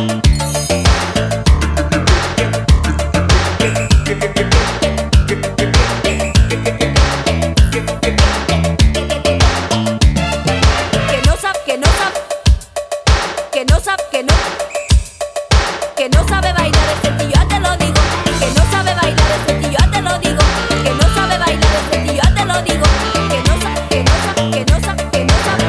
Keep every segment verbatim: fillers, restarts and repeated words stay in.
que no sabe, que no, que no sabe bailar ese tío, ya te lo digo, que no sabe bailar ese tío, ya te lo digo, que no sabe bailar ese tío, ya te lo digo, que no sabe, que no sabe, que no sabe, que no sabe.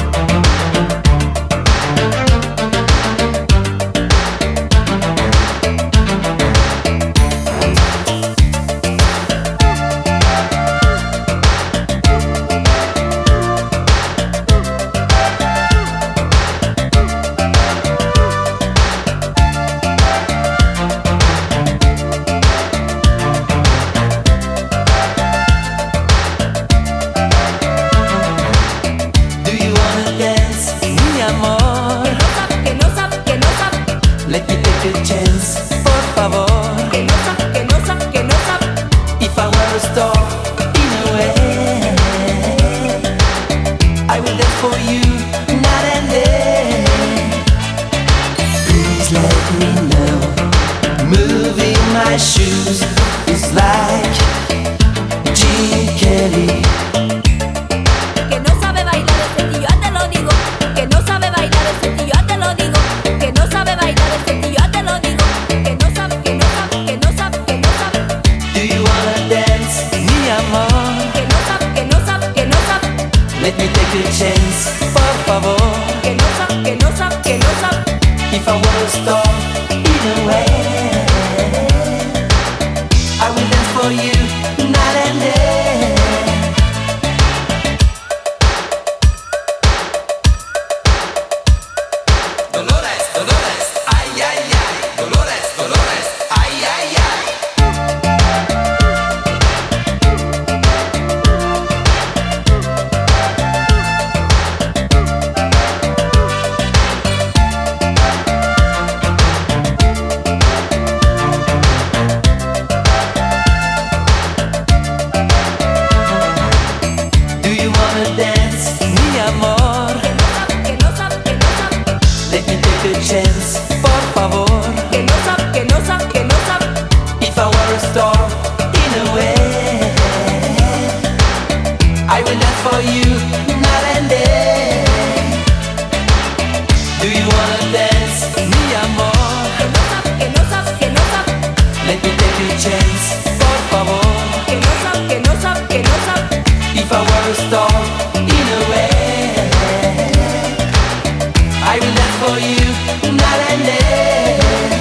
Let me take a chance, por favor. Que no sabe, que no sabe, que no sabe. If I were a star in a way, I would dance for you night and day. Please let me know. Moving my shoes is like Gene Kelly. Que no sabe bailar ese tío, ya te lo digo. Que no sabe bailar ese tío, ya te lo digo. Que no sabe bailar ese tío, ya te lo digo. Que no sabe, que no sabe, que no sabe, que no sabe. Do you wanna dance, mi amor? Que no sabe, que no sabe, que no sabe. Let me take a chance, por favor. Que no sabe, que no sabe, que no sabe. If I were a star in a way, I would dance for you night and day. Dolores, Dolores, ay, ay, ay. Dolores, Dolores, ay, ay, ay. Do you wanna dance, mi amor? Que no sabe, que no sabe, que no sabe. Let me take a chance, por favor. Que no sabe, que no sabe, que no sabe. If I were a star in a way, I will dance for you night and day. Do you wanna dance, mi amor? Que no sabe, que no sabe, que no sabe. Let me take a chance, por favor. Que no sabe, que no sabe, que no sabe. If I were a star in a way, I will dance for you night and day.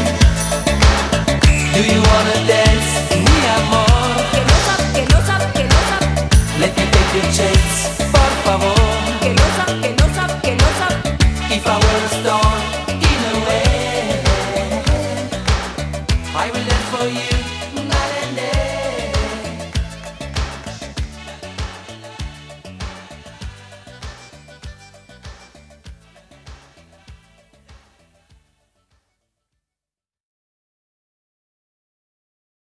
Do you wanna dance, mi amor? Que no sabe, que no sabe, que no sabe. Let me take a chance, por favor. Que no sabe, que no sabe, que no sabe. If I were a star in a way, I will dance for you.